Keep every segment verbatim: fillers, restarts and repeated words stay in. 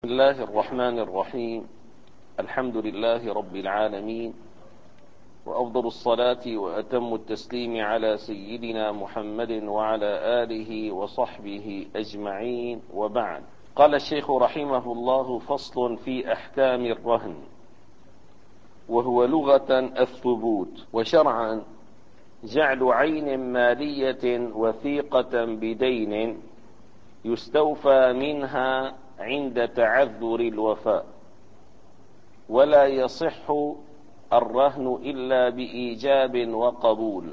بسم الله الرحمن الرحيم. الحمد لله رب العالمين، وأفضل الصلاة وأتم التسليم على سيدنا محمد وعلى آله وصحبه أجمعين، وبعد. قال الشيخ رحمه الله: فصل في أحكام الرهن، وهو لغة الثبوت، وشرعا جعل عين مالية وثيقة بدين يستوفى منها عند تعذر الوفاء، ولا يصح الرهن إلا بإيجاب وقبول،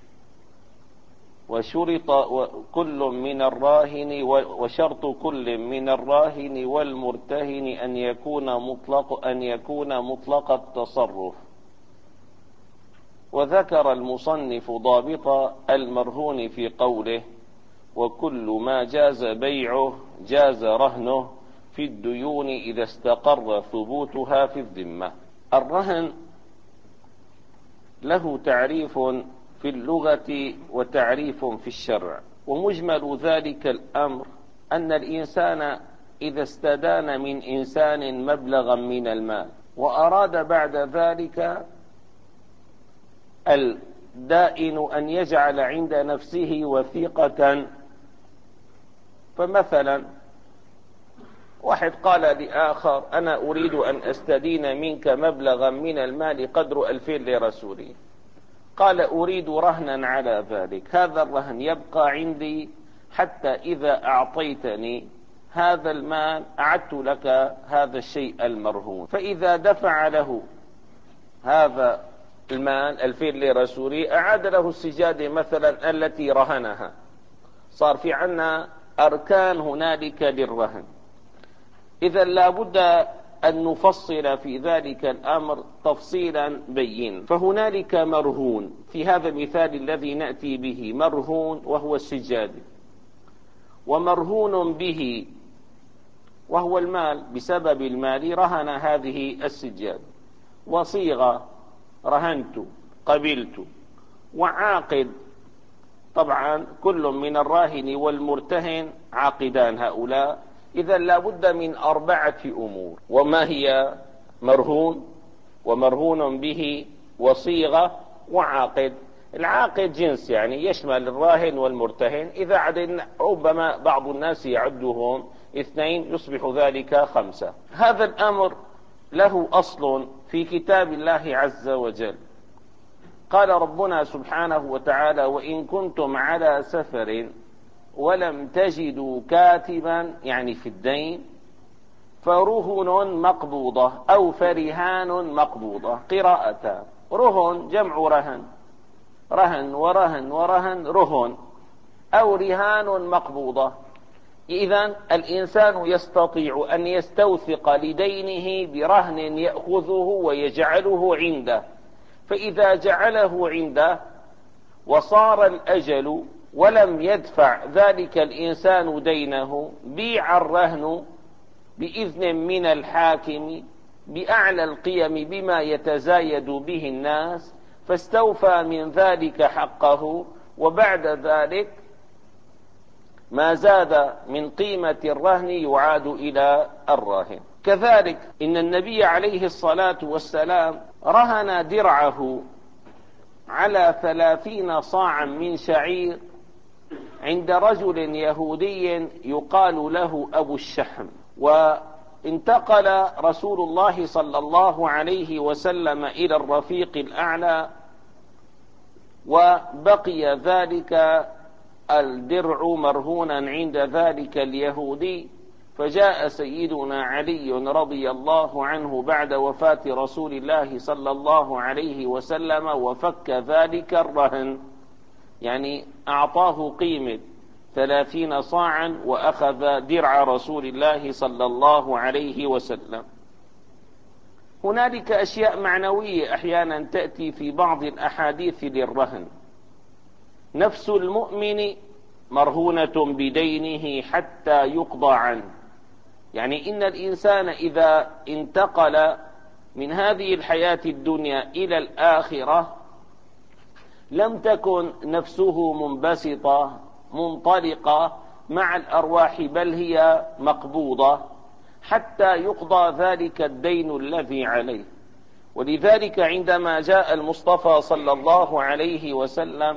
وشرط كل من الراهن وشرط كل من الراهن والمرتهن أن يكون مطلق أن يكون مطلق التصرف. وذكر المصنف ضابط المرهون في قوله: وكل ما جاز بيعه جاز رهنه في الديون إذا استقر ثبوتها في الذمة. الرهن له تعريف في اللغة وتعريف في الشرع، ومجمل ذلك الأمر أن الإنسان إذا استدان من إنسان مبلغا من المال وأراد بعد ذلك الدائن أن يجعل عند نفسه وثيقة، فمثلا واحد قال لآخر: أنا أريد أن أستدين منك مبلغا من المال قدر ألفين ليرة سورية، قال: أريد رهنا على ذلك. هذا الرهن يبقى عندي حتى إذا أعطيتني هذا المال أعدت لك هذا الشيء المرهون. فإذا دفع له هذا المال ألفين ليرة سورية أعاد له السجادة مثلا التي رهنها. صار في عنا أركان هنالك للرهن. إذا لابد أن نفصل في ذلك الأمر تفصيلا بين. فهنالك مرهون، في هذا المثال الذي نأتي به مرهون وهو السجاد، ومرهون به وهو المال، بسبب المال رهن هذه السجاد، وصيغة رهنت قبلت، وعاقد. طبعا كل من الراهن والمرتهن عاقدان هؤلاء. إذا لابد من أربعة أمور. وما هي؟ مرهون، ومرهون به، وصيغة، وعاقد. العاقد جنس يعني يشمل الراهن والمرتهن. إذا عددنا ربما بعض الناس يعدهم اثنين يصبح ذلك خمسة. هذا الأمر له أصل في كتاب الله عز وجل. قال ربنا سبحانه وتعالى: وإن كنتم على سفر ولم تجدوا كاتبا، يعني في الدين، فرهن مقبوضة أو فرهان مقبوضة، قراءتان. رهن جمع رهن، رهن ورهن ورهن رهن، أو رهان مقبوضة. إذن الإنسان يستطيع أن يستوثق لدينه برهن يأخذه ويجعله عنده، فإذا جعله عنده وصار الأجل ولم يدفع ذلك الإنسان دينه، بيع الرهن بإذن من الحاكم بأعلى القيم بما يتزايد به الناس، فاستوفى من ذلك حقه، وبعد ذلك ما زاد من قيمة الرهن يعاد إلى الراهن. كذلك إن النبي عليه الصلاة والسلام رهن درعه على ثلاثين صاعا من شعير عند رجل يهودي يقال له أبو الشحم. وانتقل رسول الله صلى الله عليه وسلم إلى الرفيق الأعلى، وبقي ذلك الدرع مرهونا عند ذلك اليهودي. فجاء سيدنا علي رضي الله عنه بعد وفاة رسول الله صلى الله عليه وسلم وفك ذلك الرهن، يعني أعطاه قيمة ثلاثين صاعا وأخذ درع رسول الله صلى الله عليه وسلم. هنالك أشياء معنوية أحيانا تأتي في بعض الأحاديث للرهن. نفس المؤمن مرهونة بدينه حتى يقضى عنه، يعني إن الإنسان إذا انتقل من هذه الحياة الدنيا إلى الآخرة لم تكن نفسه منبسطة منطلقة مع الأرواح، بل هي مقبوضة، حتى يقضى ذلك الدين الذي عليه. ولذلك عندما جاء المصطفى صلى الله عليه وسلم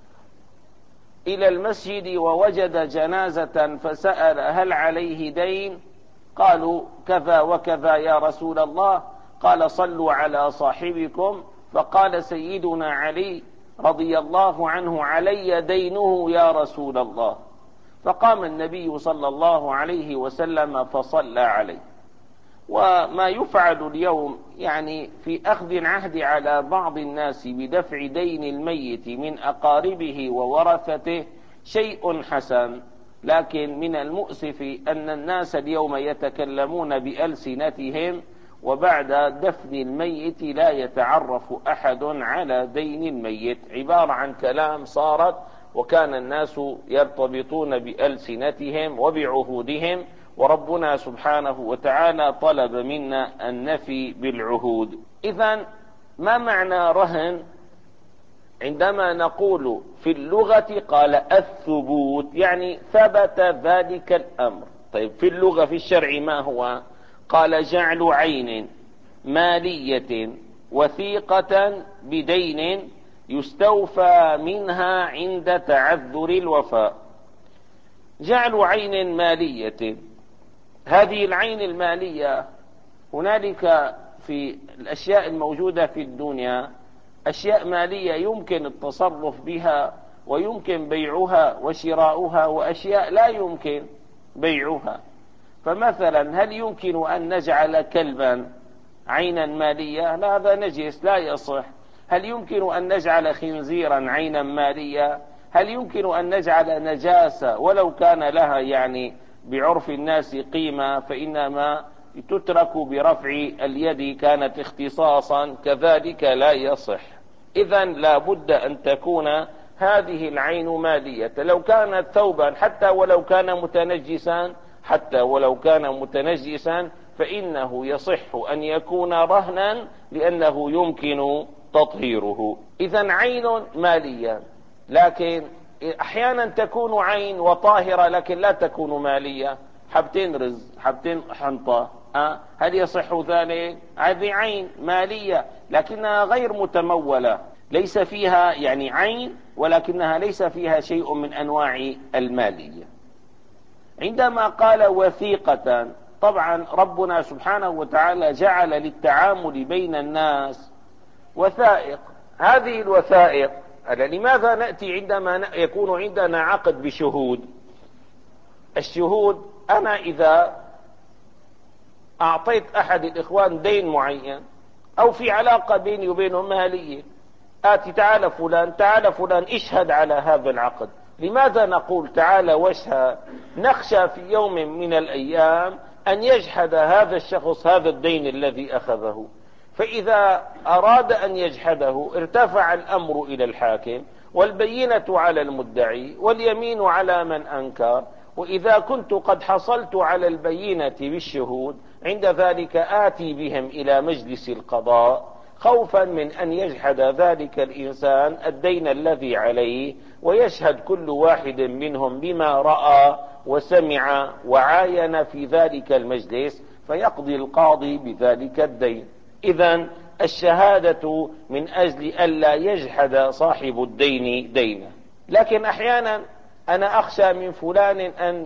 إلى المسجد ووجد جنازة فسأل هل عليه دين؟ قالوا كذا وكذا يا رسول الله. قال صلوا على صاحبكم. فقال سيدنا علي رضي الله عنه علي دينه يا رسول الله. فقام النبي صلى الله عليه وسلم فصلى عليه. وما يفعل اليوم يعني في أخذ العهد على بعض الناس بدفع دين الميت من أقاربه وورثته شيء حسن، لكن من المؤسف أن الناس اليوم يتكلمون بألسنتهم وبعد دفن الميت لا يتعرف أحد على دين الميت، عبارة عن كلام صارت، وكان الناس يرتبطون بألسنتهم وبعهودهم، وربنا سبحانه وتعالى طلب منا النفي بالعهود. إذن ما معنى رهن؟ عندما نقول في اللغة قال الثبوت يعني ثبت ذلك الأمر. طيب في اللغة في الشرع ما هو؟ قال جعل عين مالية وثيقة بدين يستوفى منها عند تعذر الوفاء. جعل عين مالية، هذه العين المالية هنالك في الأشياء الموجودة في الدنيا أشياء مالية يمكن التصرف بها ويمكن بيعها وشراؤها، وأشياء لا يمكن بيعها. فمثلا هل يمكن أن نجعل كلبا عينا مالية؟ لا، هذا نجس لا يصح. هل يمكن أن نجعل خنزيرا عينا مالية؟ هل يمكن أن نجعل نجاسة ولو كان لها يعني بعرف الناس قيمة فإنما تترك برفع اليد كانت اختصاصا؟ كذلك لا يصح. إذن لا بد أن تكون هذه العين مالية. لو كانت ثوبا حتى ولو كان متنجسا حتى ولو كان متنجسا فإنه يصح أن يكون رهنا لأنه يمكن تطهيره. إذن عين مالية، لكن أحيانا تكون عين وطاهرة لكن لا تكون مالية. حبتين رز، حبتين حنطة، أه؟ هل يصح ذلك؟ هذه عين مالية لكنها غير متمولة، ليس فيها يعني عين ولكنها ليس فيها شيء من أنواع المالية. عندما قال وثيقة، طبعا ربنا سبحانه وتعالى جعل للتعامل بين الناس وثائق. هذه الوثائق لماذا نأتي عندما يكون عندنا عقد بشهود؟ الشهود أنا إذا أعطيت أحد الإخوان دين معين أو في علاقة بيني وبينهم مالية، آتي تعال فلان تعال فلان اشهد على هذا العقد. لماذا نقول تعال واشهد؟ نخشى في يوم من الأيام أن يجحد هذا الشخص هذا الدين الذي أخذه، فإذا أراد أن يجحده ارتفع الأمر إلى الحاكم والبينة على المدعي واليمين على من أنكر. وإذا كنت قد حصلت على البينة بالشهود عند ذلك آتي بهم إلى مجلس القضاء خوفا من أن يجحد ذلك الإنسان الدين الذي عليه، ويشهد كل واحد منهم بما رأى وسمع وعاين في ذلك المجلس فيقضي القاضي بذلك الدين. إذن الشهادة من أجل ألا يجحد صاحب الدين دينه. لكن أحيانا أنا أخشى من فلان أن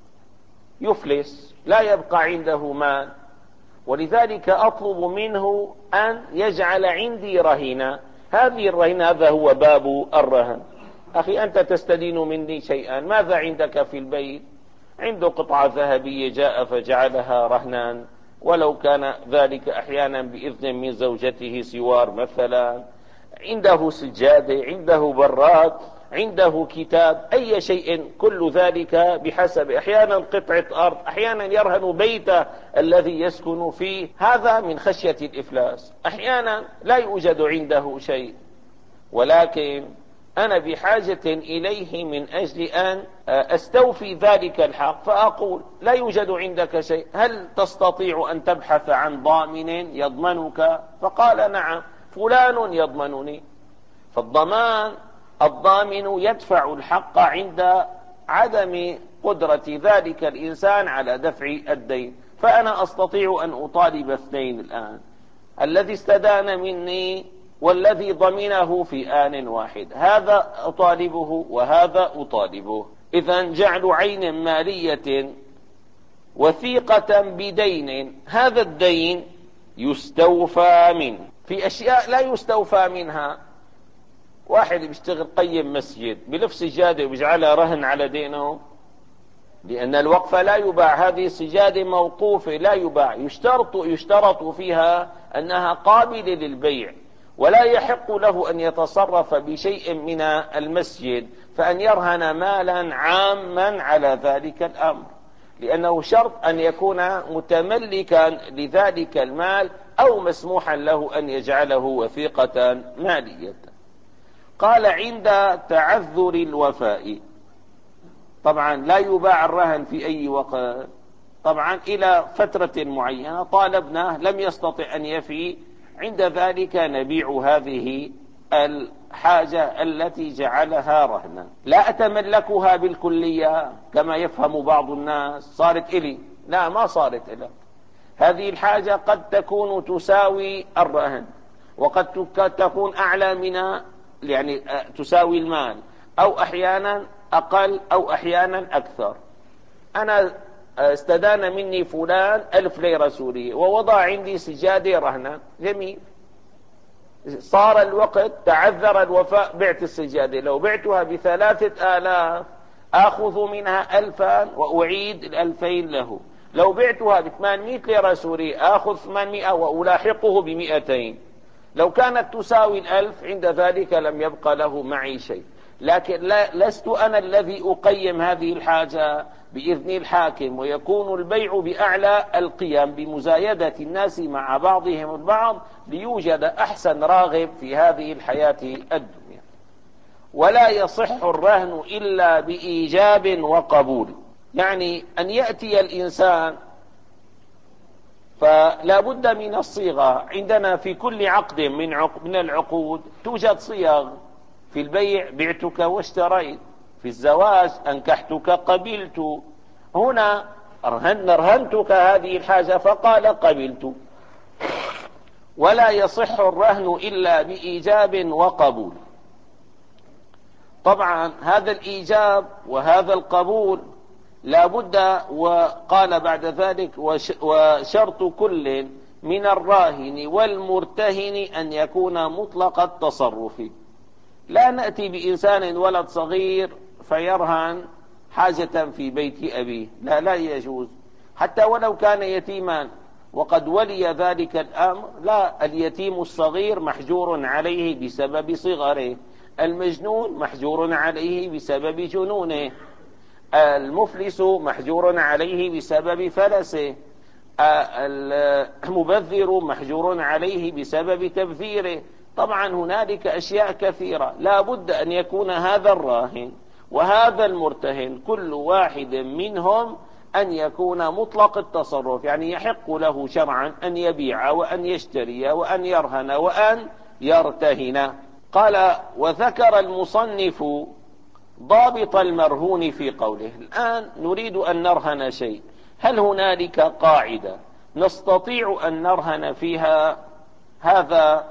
يفلس لا يبقى عنده مال، ولذلك أطلب منه أن يجعل عندي رهينة. هذه الرهينة هذا هو باب الرهن. أخي أنت تستدين مني شيئا، ماذا عندك في البيت؟ عنده قطعة ذهبية جاء فجعلها رهنا، ولو كان ذلك أحيانا بإذن من زوجته سوار مثلا، عنده سجادة، عنده براد، عنده كتاب، أي شيء، كل ذلك بحسب. أحيانا قطعة أرض، أحيانا يرهن بيته الذي يسكن فيه، هذا من خشية الإفلاس. أحيانا لا يوجد عنده شيء ولكن أنا بحاجة إليه من أجل أن أستوفي ذلك الحق، فأقول لا يوجد عندك شيء، هل تستطيع أن تبحث عن ضامن يضمنك؟ فقال نعم فلان يضمنني. فالضمان الضامن يدفع الحق عند عدم قدرة ذلك الإنسان على دفع الدين. فأنا أستطيع أن أطالب اثنين الآن، الذي استدان مني والذي ضمنه في آن واحد، هذا أطالبه وهذا أطالبه. إذن جعل عين مالية وثيقة بدين، هذا الدين يستوفى منه. في أشياء لا يستوفى منها، واحد بيشتغل قيم مسجد بلف سجادة وبيجعلها رهن على دينه، لأن الوقف لا يباع، هذه السجادة موقوفة لا يباع، يشترط, يشترط فيها أنها قابلة للبيع، ولا يحق له أن يتصرف بشيء من المسجد فأن يرهن مالا عاما على ذلك الأمر، لأنه شرط أن يكون متملكا لذلك المال أو مسموحا له أن يجعله وثيقة مالية. قال عند تعذر الوفاء، طبعا لا يباع الرهن في أي وقت، طبعا إلى فترة معينة طالبناه لم يستطع أن يفي، عند ذلك نبيع هذه الحاجة التي جعلها رهنا. لا أتملكها بالكلية كما يفهم بعض الناس، صارت إلي، لا ما صارت إلي. هذه الحاجة قد تكون تساوي الرهن، وقد تكون أعلى من، يعني تساوي المال، أو أحيانا أقل أو أحيانا أكثر. أنا استدان مني فلان ألف ليرة سورية ووضع عندي سجادة رهنا، جميل، صار الوقت تعذر الوفاء، بعت السجادة، لو بعتها بثلاثة آلاف آخذ منها ألفا وأعيد الألفين له، لو بعتها بثمانمائة ليرة سورية آخذ ثمانمائة وألاحقه بمئتين، لو كانت تساوي الألف عند ذلك لم يبقى له معي شيء. لكن لا لست أنا الذي أقيم هذه الحاجة بإذن الحاكم، ويكون البيع بأعلى القيم بمزايدة الناس مع بعضهم البعض ليوجد أحسن راغب في هذه الحياة الدنيا. ولا يصح الرهن إلا بإيجاب وقبول، يعني أن يأتي الإنسان، فلا بد من الصيغة. عندنا في كل عقد من من العقود توجد صيغ، في البيع بعتك واشتريت، في الزواج أنكحتك قبلت، هنا رهنتك هذه الحاجة فقال قبلت. ولا يصح الرهن إلا بإيجاب وقبول. طبعا هذا الإيجاب وهذا القبول لا بد، وقال بعد ذلك وشرط كل من الراهن والمرتهن أن يكون مطلق التصرف. لا نأتي بإنسان ولد صغير فيرهن حاجة في بيت أبيه، لا لا يجوز، حتى ولو كان يتيما وقد ولي ذلك الأمر، لا، اليتيم الصغير محجور عليه بسبب صغره، المجنون محجور عليه بسبب جنونه، المفلس محجور عليه بسبب فلسه، المبذر محجور عليه بسبب تبذيره. طبعا هنالك أشياء كثيرة، لا بد أن يكون هذا الراهن وهذا المرتهن كل واحد منهم أن يكون مطلق التصرف، يعني يحق له شرعا أن يبيع وأن يشتري وأن يرهن وأن يرتهن. قال وذكر المصنف ضابط المرهون في قوله. الآن نريد أن نرهن شيء، هل هنالك قاعدة نستطيع أن نرهن فيها هذا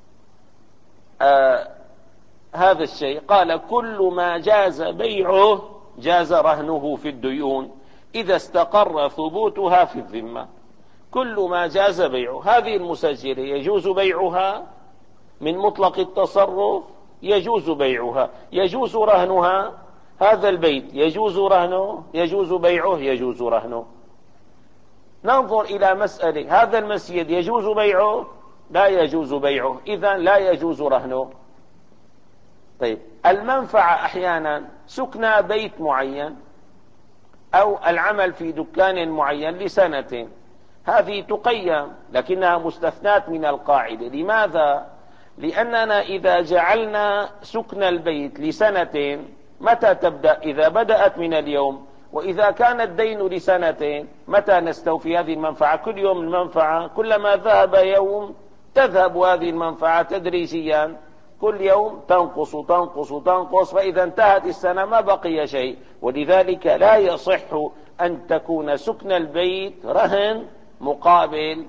آه هذا الشيء؟ قال كل ما جاز بيعه جاز رهنه في الديون إذا استقر ثبوتها في الذمة. كل ما جاز بيعه، هذه المسجلة يجوز بيعها من مطلق التصرف، يجوز بيعها، يجوز رهنها، هذا البيت يجوز رهنه، يجوز بيعه، يجوز رهنه. ننظر إلى مسألة، هذا المسجد يجوز بيعه؟ لا يجوز بيعه، إذن لا يجوز رهنه. طيب المنفعة أحيانا سكنى بيت معين أو العمل في دكان معين لسنة، هذه تقيم لكنها مستثنات من القاعدة. لماذا؟ لأننا إذا جعلنا سكن البيت لسنة، متى تبدأ؟ إذا بدأت من اليوم، وإذا كان الدين لسنتين متى نستوفي هذه المنفعة؟ كل يوم المنفعة، كلما ذهب يوم تذهب هذه المنفعة تدريجيا، كل يوم تنقص تنقص تنقص، فإذا انتهت السنة ما بقي شيء. ولذلك لا يصح أن تكون سكن البيت رهن مقابل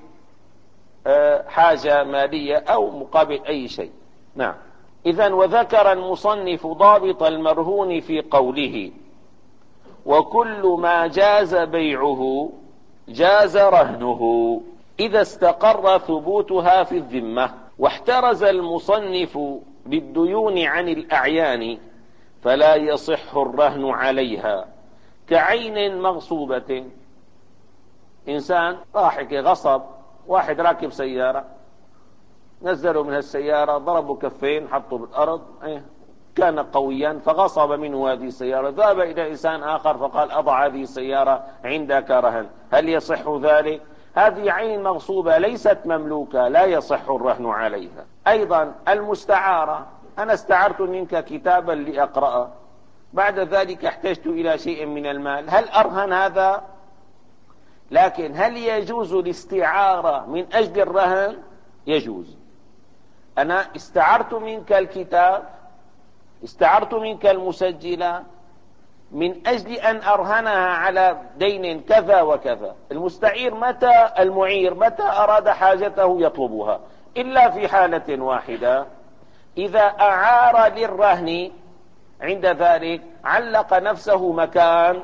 حاجة مالية أو مقابل أي شيء. نعم. إذن وذكر المصنف ضابط المرهون في قوله: وكل ما جاز بيعه جاز رهنه إذا استقر ثبوتها في الذمة. واحترز المصنف بالديون عن الأعيان فلا يصح الرهن عليها كعين مغصوبة. إنسان ضاحك غصب واحد راكب سيارة، نزلوا من السيارة، ضربوا كفين، حطوا بالأرض، كان قويا فغصب منه هذه السيارة، ذهب إلى إنسان آخر فقال أضع هذه السيارة عندك رهن، هل يصح ذلك؟ هذه عين مغصوبة ليست مملوكة، لا يصح الرهن عليها. أيضا المستعارة، أنا استعرت منك كتابا لأقرأه، بعد ذلك احتجت إلى شيء من المال، هل أرهن هذا؟ لكن هل يجوز الاستعارة من أجل الرهن؟ يجوز. أنا استعرت منك الكتاب، استعرت منك المسجلة من أجل أن أرهنها على دين كذا وكذا. المستعير متى المعير متى أراد حاجته يطلبها، إلا في حالة واحدة، إذا أعار للرهن، عند ذلك علق نفسه مكان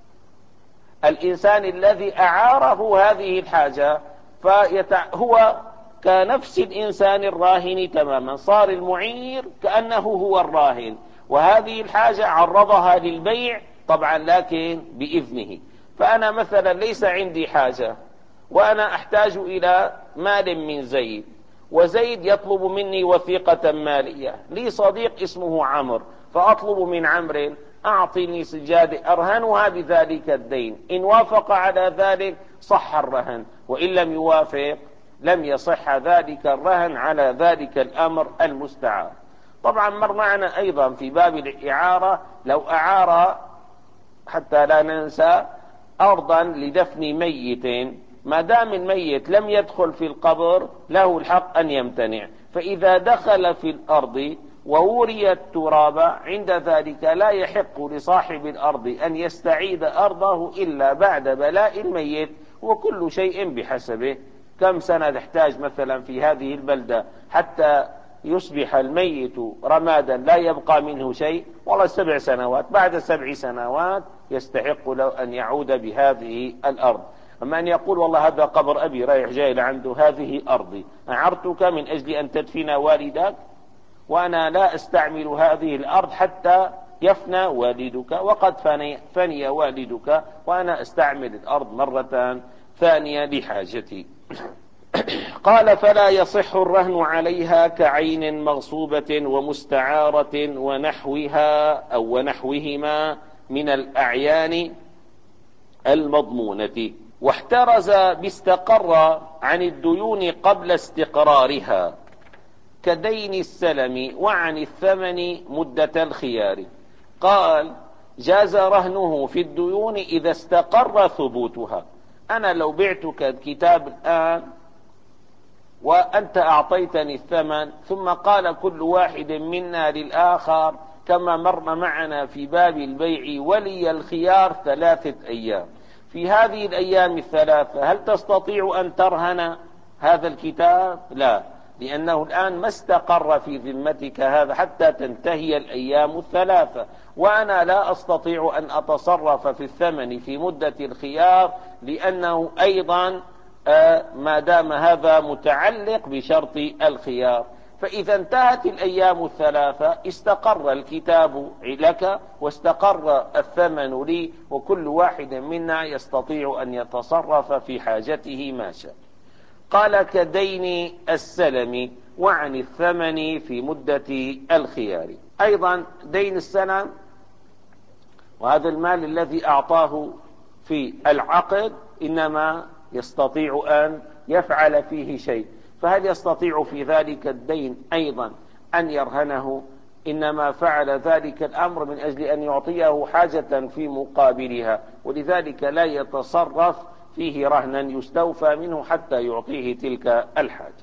الإنسان الذي أعاره هذه الحاجة، فهو كنفس الإنسان الراهن تماما، صار المعير كأنه هو الراهن، وهذه الحاجة عرضها للبيع طبعا لكن بإذنه. فأنا مثلا ليس عندي حاجة وأنا أحتاج إلى مال من زيد، وزيد يطلب مني وثيقة مالية، لي صديق اسمه عمرو، فأطلب من عمرو أعطني سجادة أرهنها بذلك الدين، إن وافق على ذلك صح الرهن، وإن لم يوافق لم يصح ذلك الرهن على ذلك الأمر المستعار. طبعا مر معنا أيضا في باب الإعارة، لو أعار حتى لا ننسى أرضا لدفن ميت، ما دام الميت لم يدخل في القبر له الحق أن يمتنع، فإذا دخل في الأرض ووري التراب عند ذلك لا يحق لصاحب الأرض أن يستعيد أرضه إلا بعد بلاء الميت، وكل شيء بحسبه. كم سنة تحتاج مثلا في هذه البلدة حتى يصبح الميت رمادا لا يبقى منه شيء؟ والله سبع سنوات، بعد سبع سنوات يستحق له أن يعود بهذه الأرض. أما أن يقول والله هذا قبر أبي رايح جاي لعنده، هذه أرضي أعرتك من أجل أن تدفن والدك، وأنا لا أستعمل هذه الأرض حتى يفنى والدك، وقد فني, فني والدك، وأنا أستعمل الأرض مرة ثانية لحاجتي. قال: فلا يصح الرهن عليها كعين مغصوبة ومستعارة ونحوها أو ونحوهما من الأعيان المضمونة. واحترز باستقر عن الديون قبل استقرارها كدين السلم وعن الثمن مدة الخيار. قال: جاز رهنه في الديون إذا استقر ثبوتها. أنا لو بعتك الكتاب الآن وأنت أعطيتني الثمن، ثم قال كل واحد منا للآخر كما مر معنا في باب البيع ولي الخيار ثلاثة أيام، في هذه الأيام الثلاثة هل تستطيع أن ترهن هذا الكتاب؟ لا، لأنه الآن ما استقر في ذمتك هذا حتى تنتهي الأيام الثلاثة، وأنا لا أستطيع أن أتصرف في الثمن في مدة الخيار، لأنه أيضا ما دام هذا متعلق بشرط الخيار. فإذا انتهت الأيام الثلاثة استقر الكتاب لك واستقر الثمن لي، وكل واحد منا يستطيع أن يتصرف في حاجته ما شاء. قال: كدين السلم وعن الثمن في مدة الخيار. أيضا دين السلم، وهذا المال الذي أعطاه في العقد إنما يستطيع أن يفعل فيه شيء، فهل يستطيع في ذلك الدين أيضا أن يرهنه؟ إنما فعل ذلك الأمر من أجل أن يعطيه حاجة في مقابلها، ولذلك لا يتصرف فيه رهنا يستوفى منه حتى يعطيه تلك الحاجة.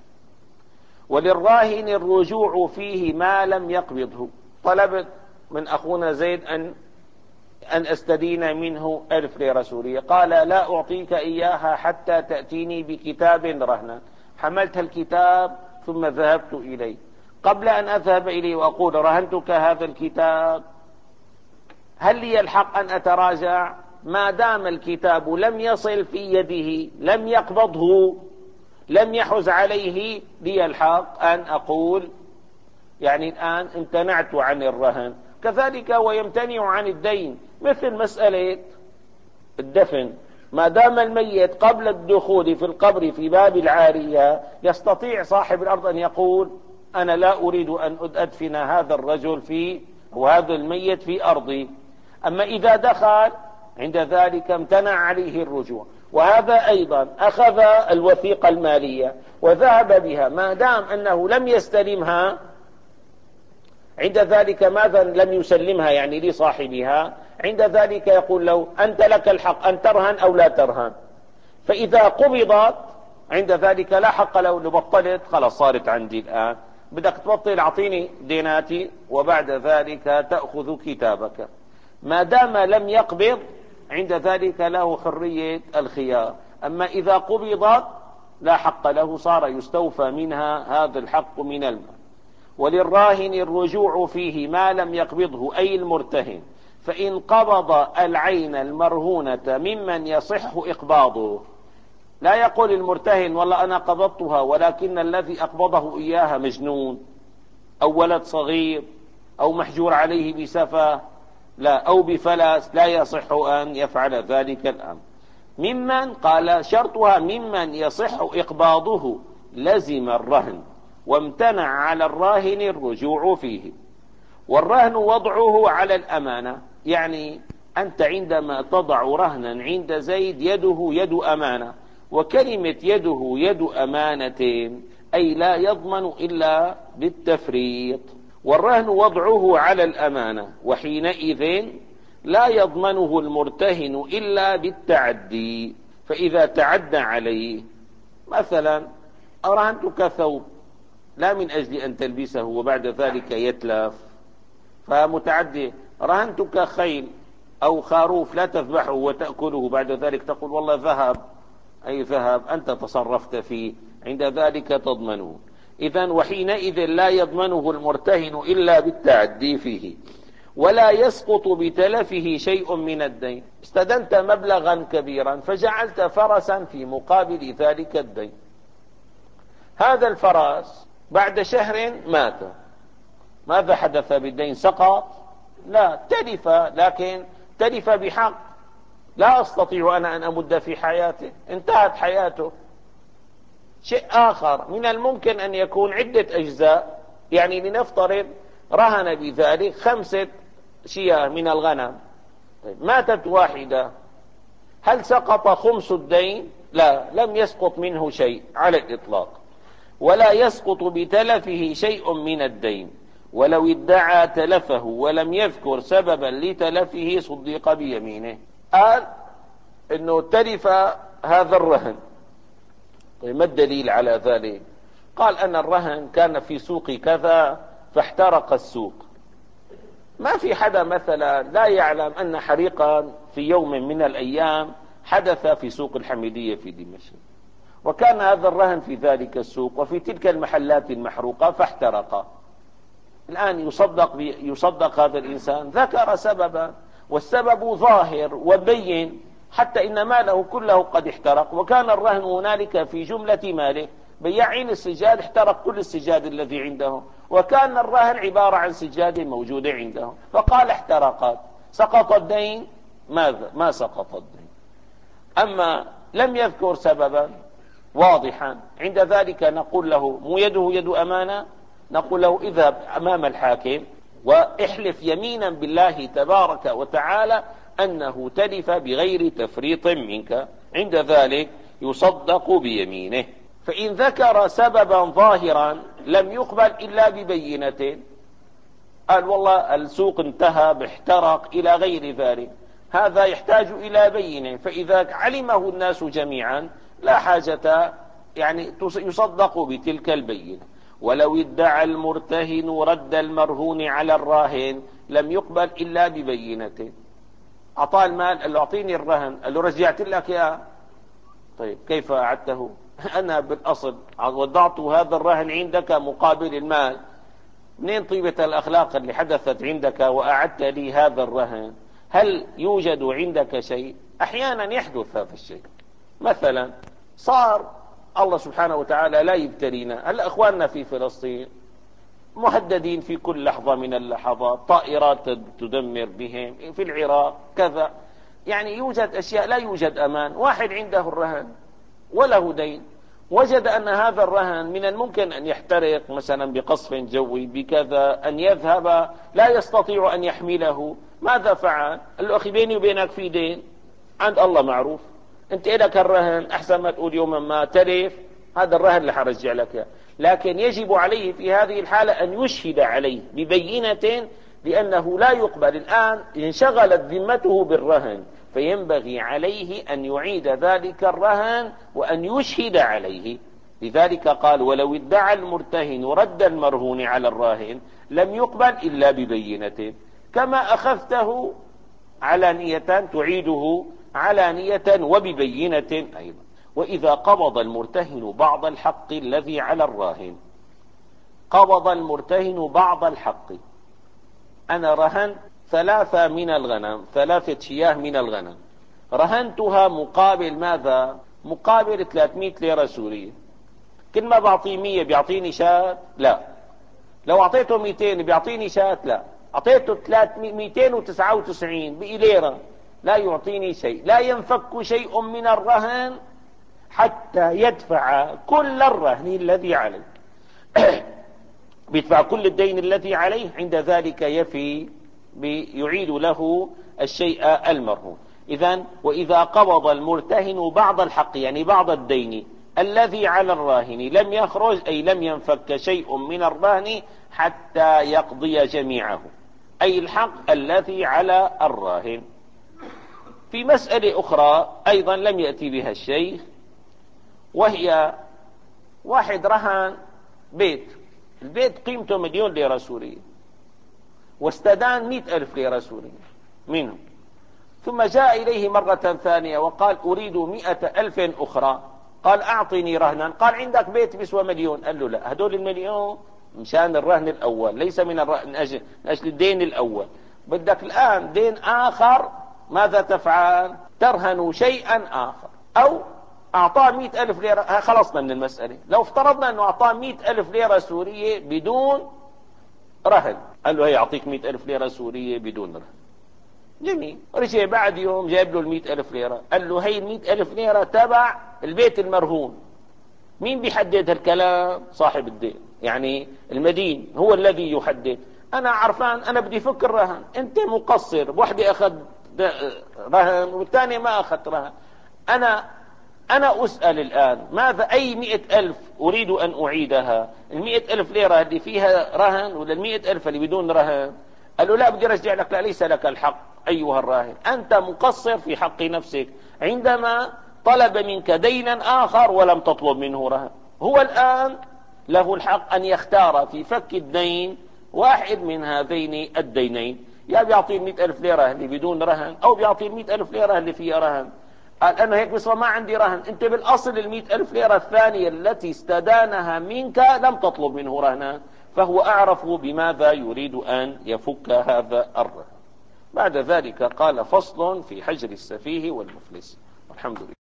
وللراهن الرجوع فيه ما لم يقبضه. طلبت من أخونا زيد أن أن أستدين منه ألف ليرة سورية. قال لا أعطيك إياها حتى تأتيني بكتاب رهنا. حملت الكتاب ثم ذهبت إليه. قبل أن أذهب إليه وأقول رهنتك هذا الكتاب، هل لي الحق أن أتراجع؟ ما دام الكتاب لم يصل في يده، لم يقبضه، لم يحز عليه، لي الحق أن أقول يعني الآن امتنعت عن الرهن. كذلك ويمتنع عن الدين، مثل مسألة الدفن. ما دام الميت قبل الدخول في القبر في باب العارية، يستطيع صاحب الأرض أن يقول أنا لا أريد أن أدفن هذا الرجل في وهذا الميت في أرضي. أما إذا دخل عند ذلك امتنع عليه الرجوع. وهذا أيضا أخذ الوثيقة المالية وذهب بها، ما دام أنه لم يستلمها عند ذلك ماذا لم يسلمها يعني لصاحبها، عند ذلك يقول له أنت لك الحق أن ترهن أو لا ترهن. فإذا قبضت عند ذلك لا حق له، لبطلت خلاص صارت عندي الآن، بدك تبطل أعطيني ديناتي وبعد ذلك تأخذ كتابك. ما دام لم يقبض عند ذلك له حرية الخيار. أما إذا قبضت لا حق له، صار يستوفى منها هذا الحق من المال. وللراهن الرجوع فيه ما لم يقبضه أي المرتهن، فإن قبض العين المرهونة ممن يصح إقباضه. لا يقول المرتهن والله أنا قبضتها ولكن الذي أقبضه إياها مجنون أو ولد صغير أو محجور عليه بسفة لا أو بفلس، لا يصح أن يفعل ذلك الأمر. ممن قال شرطها ممن يصح إقباضه لزم الرهن، وامتنع على الراهن الرجوع فيه. والرهن وضعه على الأمانة، يعني أنت عندما تضع رهنا عند زيد يده يد أمانة، وكلمة يده يد أمانة أي لا يضمن إلا بالتفريط. والرهن وضعه على الأمانة، وحينئذ لا يضمنه المرتهن إلا بالتعدي. فإذا تعدى عليه، مثلا أرهنتك ثوب لا من أجل أن تلبسه وبعد ذلك يتلف، فمتعدي. رهنتك خيل أو خروف لا تذبحه وتأكله، بعد ذلك تقول والله ذهب، أي ذهب أنت تصرفت فيه، عند ذلك تضمنه. إذن وحينئذ لا يضمنه المرتهن إلا بالتعدي فيه. ولا يسقط بتلفه شيء من الدين. استدنت مبلغا كبيرا فجعلت فرسا في مقابل ذلك الدين، هذا الفرس بعد شهر مات، ماذا حدث بالدين؟ سقط؟ لا، تلف، لكن تلف بحق، لا أستطيع أنا أن أمد في حياته، انتهت حياته. شيء آخر من الممكن أن يكون عدة أجزاء، يعني لنفترض رهن بذلك خمسة شياه من الغنم، طيب ماتت واحدة، هل سقط خمس الدين؟ لا، لم يسقط منه شيء على الإطلاق. ولا يسقط بتلفه شيء من الدين، ولو ادعى تلفه ولم يذكر سببا لتلفه صدق بيمينه. قال انه تلف هذا الرهن، طيب ما الدليل على ذلك؟ قال ان الرهن كان في سوق كذا فاحترق السوق. ما في حدا مثلا لا يعلم ان حريقا في يوم من الايام حدث في سوق الحميدية في دمشق، وكان هذا الرهن في ذلك السوق وفي تلك المحلات المحروقة فاحترق. الآن يصدق, يصدق هذا الإنسان؟ ذكر سببا، والسبب ظاهر وبين، حتى إن ماله كله قد احترق، وكان الرهن هنالك في جملة ماله. بياعين السجاد احترق كل السجاد الذي عنده، وكان الرهن عبارة عن سجاد موجودة عنده، فقال احترقت. سقط الدين؟ ماذا؟ ما سقط الدين. أما لم يذكر سببا واضحا، عند ذلك نقول له مو يده يد أمانة، نقول له اذهب أمام الحاكم واحلف يمينا بالله تبارك وتعالى أنه تلف بغير تفريط منك، عند ذلك يصدق بيمينه. فإن ذكر سببا ظاهرا لم يقبل إلا ببينة، قال والله السوق انتهى باحترق إلى غير ذلك، هذا يحتاج إلى بينة. فإذا علمه الناس جميعا لا حاجة، يعني يصدق بتلك البينة. ولو ادعى المرتهن رد المرهون على الراهن لم يقبل إلا ببينة. أعطاه المال، قال له أعطيني الرهن، قال له رجعت لك يا. طيب كيف أعدته؟ أنا بالأصل وضعت هذا الرهن عندك مقابل المال. منين طيبة الأخلاق اللي حدثت عندك وأعدت لي هذا الرهن؟ هل يوجد عندك شيء؟ أحيانا يحدث هذا الشيء. مثلا صار الله سبحانه وتعالى لا يبتلينا. هلا أخواننا في فلسطين مهددين في كل لحظة من اللحظات، طائرات تدمر بهم، في العراق كذا. يعني يوجد أشياء لا يوجد أمان. واحد عنده الرهن وله دين، وجد أن هذا الرهن من الممكن أن يحترق مثلا بقصف جوي بكذا، أن يذهب لا يستطيع أن يحمله. ماذا فعل؟ قال له أخي بيني وبينك في دين عند الله معروف، أنت إلك الرهن، أحسن ما تقول يوما ما تلف، هذا الرهن اللي حرجع لك. لكن يجب عليه في هذه الحالة أن يشهد عليه ببينة، لأنه لا يقبل الآن انشغلت ذمته بالرهن، فينبغي عليه أن يعيد ذلك الرهن وأن يشهد عليه. لذلك قال ولو ادعى المرتهن رد المرهون على الراهن لم يقبل إلا ببينة. كما أخذته علانية تعيده علانية وببينة أيضا. وإذا قبض المرتهن بعض الحق الذي على الراهن، قبض المرتهن بعض الحق، أنا رهنت ثلاثة من الغنم، ثلاثة شياه من الغنم، رهنتها مقابل ماذا؟ مقابل ثلاثمائة ليرة سورية. كل ما بعطيه مية بيعطيني شاة؟ لا. لو أعطيته مئتين بيعطيني شاة؟ لا. أعطيته مئتين وتسعة وتسعين بليرة لا يعطيني شيء. لا ينفك شيء من الرهن حتى يدفع كل الرهن الذي عليه. بيدفع كل الدين الذي عليه، عند ذلك يفي يعيد له الشيء المرهون. إذن وإذا قبض المرتهن بعض الحق، يعني بعض الدين الذي على الراهن، لم يخرج أي لم ينفك شيء من الرهن حتى يقضي جميعه، أي الحق الذي على الراهن. في مسألة أخرى أيضا لم يأتي بها الشيخ، وهي واحد رهن بيت، البيت قيمته مليون ليرة سورية، واستدان مئة ألف ليرة سورية منه، ثم جاء إليه مرة ثانية وقال أريد مئة ألف أخرى. قال أعطني رهنا. قال عندك بيت بيسوى مليون. قال له لا، هدول المليون مشان الرهن الأول، ليس من الرهن من أجل, من أجل الدين الأول. بدك الآن دين آخر، ماذا تفعل؟ ترهن شيئا آخر. أو أعطاه مئة ألف ليرة، خلصنا من المسألة. لو افترضنا أنه أعطاه مئة ألف ليرة سورية بدون رهن، قال له هي أعطيك مئة ألف ليرة سورية بدون رهن. جميل. رجع بعد يوم جايب له المئة ألف ليرة، قال له هي المئة ألف ليرة تبع البيت المرهون. مين بيحدد هالكلام؟ صاحب الدين، يعني المدين هو الذي يحدد. أنا عرفان، أنا بدي فك الرهن، أنت مقصر، بوحدة أخذ رهن والثاني ما أخذ رهن. أنا أنا أسأل الآن ماذا؟ أي مئة ألف أريد أن أعيدها؟ المئة ألف ليرة اللي فيها رهن ولا المئة ألف اللي بدون رهن؟ قال له لا، بدي رجع لك. لا، ليس لك الحق أيها الراهن، أنت مقصر في حق نفسك عندما طلب منك دينا آخر ولم تطلب منه رهن. هو الآن له الحق أن يختار في فك الدين واحد من هذين الدينين، يا بيعطي المئة ألف ليرة اللي بدون رهن، أو بيعطي المئة ألف ليرة اللي فيها رهن. قال أنا هيك بس ما عندي رهن. أنت بالأصل المئة ألف ليرة الثانية التي استدانها منك لم تطلب منه رهنا، فهو أعرف بماذا يريد أن يفك هذا الرهن. بعد ذلك قال فصل في حجر السفيه والمفلس. الحمد لله.